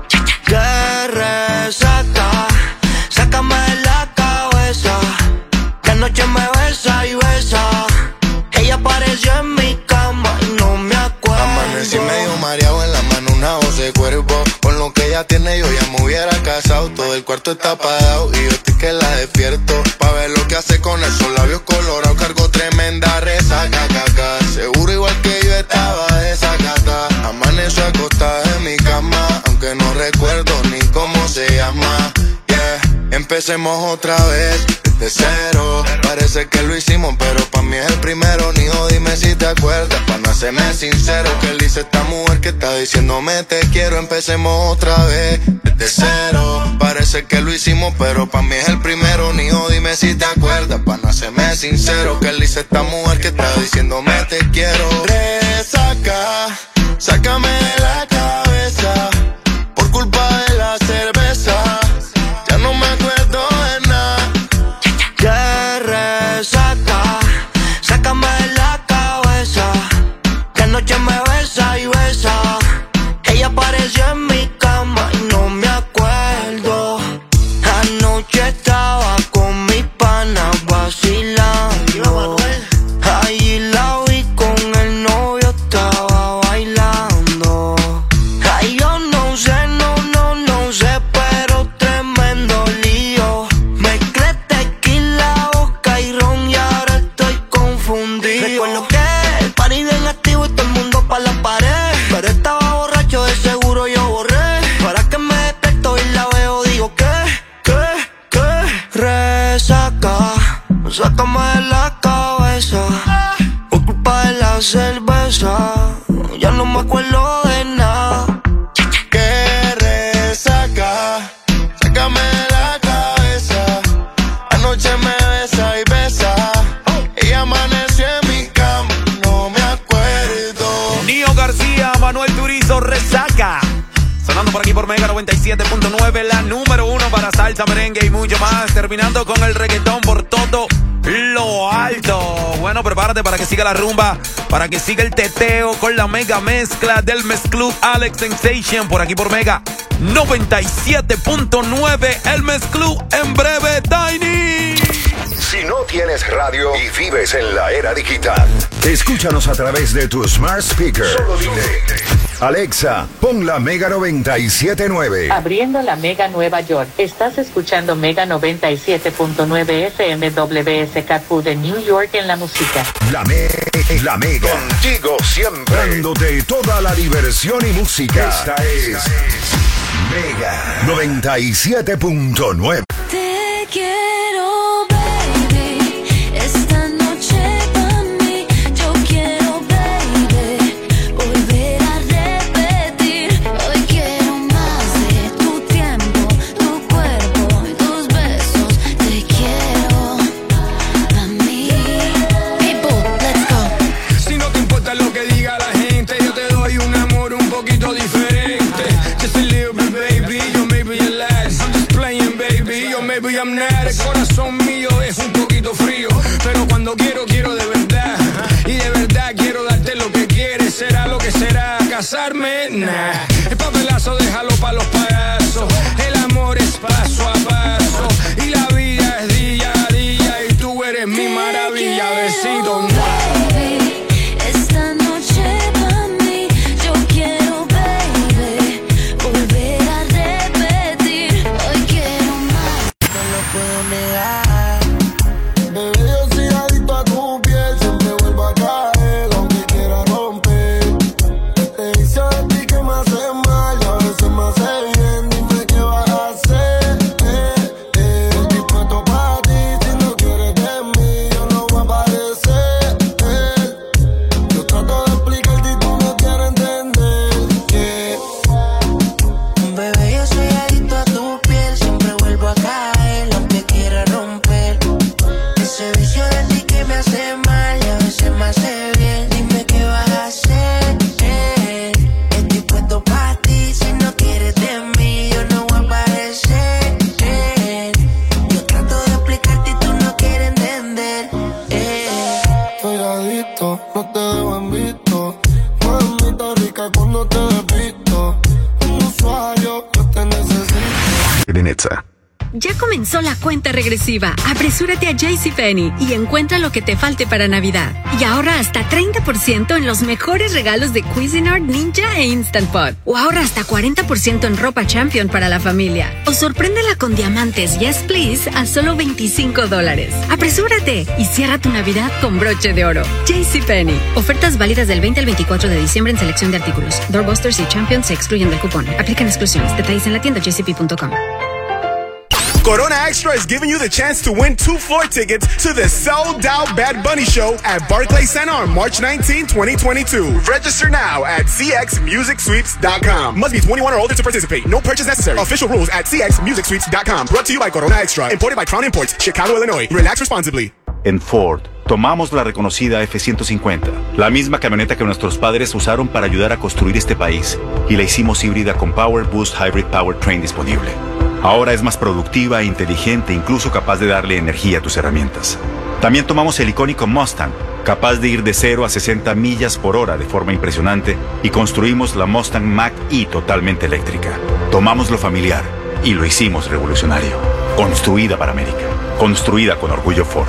Que resaca, sácame de la cabeza. Que anoche me besa y besa. Ella apareció en mi cama y no me acuerdo.
Amanecí medio mareado, en la mano una voz de cuervo. Con lo que ella tiene yo ya me hubiera casado. Todo el cuarto está apagado y yo estoy que la despierto. Pa' ver lo que hace con esos labios colorados. Cargo tremenda resaca, caca. Seguro igual que yo estaba desacata. Amaneció acostada en mi cama, aunque no recuerdo ni cómo se llama. Yeah, empecemos otra vez desde cero. Parece que lo hicimos, pero pa' mí es el primero. Nijo, dime si te acuerdas, pa' no hacerme sincero. Que le hice esta mujer que está diciéndome te quiero. Empecemos otra vez desde cero. Parece que lo hicimos, pero pa' mí es el primero. Nijo, dime si te acuerdas, pa' no hacerme sincero. Que le hice esta mujer que está diciéndome te quiero. Resaca, sácame de la cabeza. Por culpa de la cerveza, ya no me acuerdo de nada.
Que resaca, sácame de la cabeza. Que anoche me besa y besa. Ella apareció en mi cama y no me acuerdo. Anoche estaba con mi pana vacilando. Allí la vi con el novio, estaba bailando. Ay, yo no sé, no, no, no sé, pero tremendo lío. Mezclé tequila, vodka y ron y ahora estoy confundido. Recuerdo que el party bien activo y todo el mundo pa' la pared. Pero estaba borracho, de seguro yo borré. Para que me despierto y la veo, digo que, que, que resaca, sácame de la cabeza. Por culpa de la cerveza, ya no me acuerdo de nada.
Que resaca, sácame de la cabeza. Anoche me besa y besa. Ella amaneció en mi cama, no me acuerdo.
Nio García, Manuel Turizo, Resaca. Sonando por aquí por Mega noventa y siete punto nueve, la número uno para salsa, merengue y mucho más. Terminando con el reggaetón por todo lo alto. Bueno, prepárate para que siga la rumba, para que siga el teteo con la mega mezcla del Mezclub Alex Sensation por aquí por Mega noventa y siete punto nueve. El Mezclub en breve, Tiny.
Si no tienes radio y vives en la era digital, escúchanos a través de tu smart speaker. Solo dile: Alexa, pon la Mega noventa y siete punto nueve.
Abriendo la Mega Nueva York. Estás escuchando Mega noventa y siete punto nueve F M W S K Q de New York en la música.
La, me la Mega. Contigo siempre. Dándote toda la diversión y música. Esta es Mega noventa y siete punto nueve.
Te quiero, baby, esta noche pa' mí. Yo quiero, baby, volver a repetir. Hoy quiero más de tu tiempo, tu cuerpo, tus besos. Te quiero pa' mí. People, let's go.
Si no te importa lo que diga la gente, yo te doy un amor un poquito diferente. Just a little bit, baby, you make me relax. I'm just playing, baby. I'm not. El corazón mío es un poquito frío, pero cuando quiero, quiero de verdad. Y de verdad quiero darte lo que quieres. Será lo que será, casarme, nah. El papelazo déjalo pa' los payasos. El amor es paso a paso y la vida es día a día y tú eres mi maravilla. Besito, nah.
Ya comenzó la cuenta regresiva. Apresúrate a JCPenney y encuentra lo que te falte para Navidad. Y ahorra hasta treinta por ciento en los mejores regalos de Cuisinart, Ninja e Instant Pot. O ahorra hasta cuarenta por ciento en ropa Champion para la familia. O sorpréndela con diamantes Yes Please a solo veinticinco dólares. Apresúrate y cierra tu Navidad con broche de oro. JCPenney. Ofertas válidas del veinte al veinticuatro de diciembre en selección de artículos. Doorbusters y Champion se excluyen del cupón. Aplican exclusiones. Detalles en la tienda j c p punto com.
Corona Extra is giving you the chance to win two floor tickets to the sold-out Bad Bunny show at Barclays Center on March nineteenth, twenty twenty-two. Register now at c x music sweeps dot com. Must be twenty-one or older to participate. No purchase necessary. Official rules at c x music sweeps dot com. Brought to you by Corona Extra. Imported by Crown Imports, Chicago, Illinois. Relax responsibly.
En Ford, tomamos la reconocida F ciento cincuenta, la misma camioneta que nuestros padres usaron para ayudar a construir este país, y la hicimos híbrida con Power Boost Hybrid Powertrain disponible. Ahora es más productiva e inteligente, incluso capaz de darle energía a tus herramientas. También tomamos el icónico Mustang, capaz de ir de cero a sesenta millas por hora de forma impresionante, y construimos la Mustang Mach-E totalmente eléctrica. Tomamos lo familiar y lo hicimos revolucionario. Construida para América. Construida con orgullo Ford.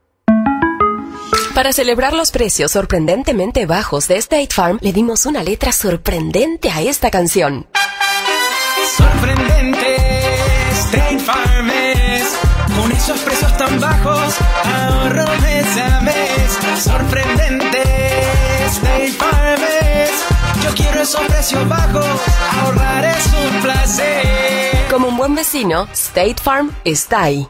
Para celebrar los precios sorprendentemente bajos de State Farm, le dimos una letra sorprendente a esta canción.
Sorprendente, State Farm es. Con esos precios tan bajos, ahorro mes a mes. Sorprendente, State Farm es. Yo quiero esos precios bajos, ahorrar es un placer.
Como un buen vecino, State Farm está ahí.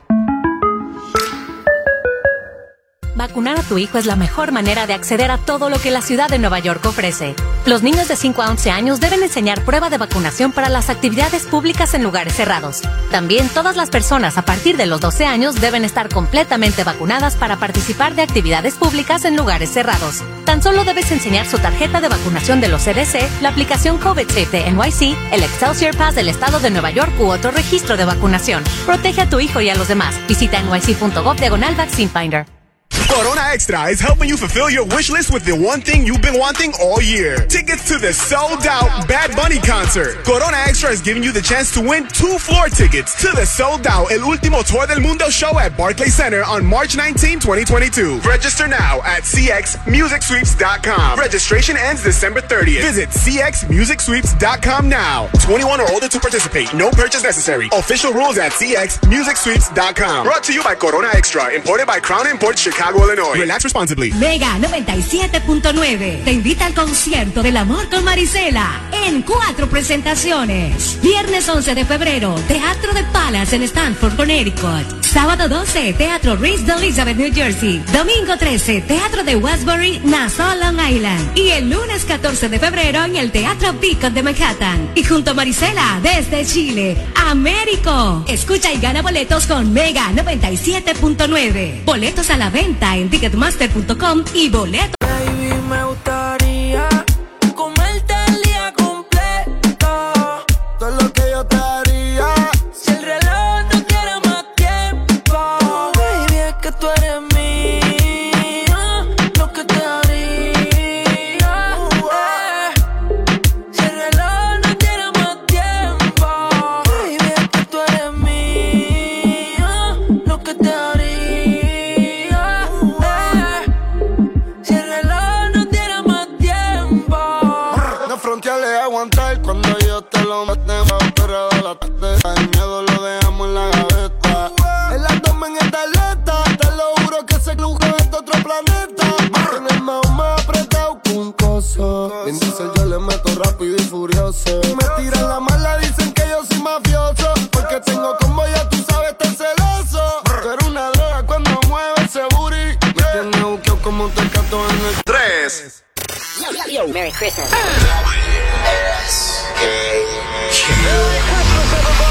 Vacunar a tu hijo es la mejor manera de acceder a todo lo que la ciudad de Nueva York ofrece. Los niños de cinco a once años deben enseñar prueba de vacunación para las actividades públicas en lugares cerrados. También todas las personas a partir de los doce años deben estar completamente vacunadas para participar de actividades públicas en lugares cerrados. Tan solo debes enseñar su tarjeta de vacunación de los C D C, la aplicación COVID Safe de N Y C, el Excelsior Pass del estado de Nueva York u otro registro de vacunación. Protege a tu hijo y a los demás. Visita N Y C punto gov diagonal Vaccine Finder.
Corona Extra is helping you fulfill your wish list with the one thing you've been wanting all year. Tickets to the sold-out Bad Bunny concert. Corona Extra is giving you the chance to win two floor tickets to the sold-out El Último Tour del Mundo show at Barclays Center on March nineteenth, twenty twenty-two. Register now at c x music sweeps dot com. Registration ends December thirtieth. Visit c x music sweeps dot com now. twenty-one or older to participate. No purchase necessary. Official rules at c x music sweeps dot com. Brought to you by Corona Extra. Imported by Crown Imports, Chicago, Illinois. Relax responsibly.
Mega noventa y siete punto nueve te invita al concierto del amor con Marisela en cuatro presentaciones. Viernes once de febrero, Teatro de Palace en Stanford, Connecticut. Sábado doce, Teatro Reese de Elizabeth, New Jersey. Domingo trece, Teatro de Westbury, Nassau, Long Island. Y el lunes catorce de febrero en el Teatro Beacon de Manhattan. Y junto a Marisela desde Chile, Américo. Escucha y gana boletos con Mega noventa y siete punto nueve. Boletos a la venta en ticketmaster punto com y boletos.
Baby, me gustaría comerte el día completo.
Todo lo que yo te haría.
Si el reloj no quiere más tiempo.
que tú eres mía, lo que te haría. eh. Si el reloj no tiene más tiempo, baby, es que tú eres mía, lo que te haría. eh. Si el reloj no tiene más tiempo.
No fronteales aguantar cuando yo te lo metemos, pero de la tarde el miedo lo dejamos en la gaveta. El abdomen es de atleta, te lo juro que ese lujo es de otro planeta. En el mao más apretado con cosas. En diesel yo le meto rápido y furioso. Me tiran la mala, dicen que yo soy mafioso, porque tengo combo, ya tú sabes, tan celoso. Tú eres una droga cuando mueve ese booty. Me tienes buqueo como un tecato en el tres.
Yo, yo, yo, Merry Christmas.
Es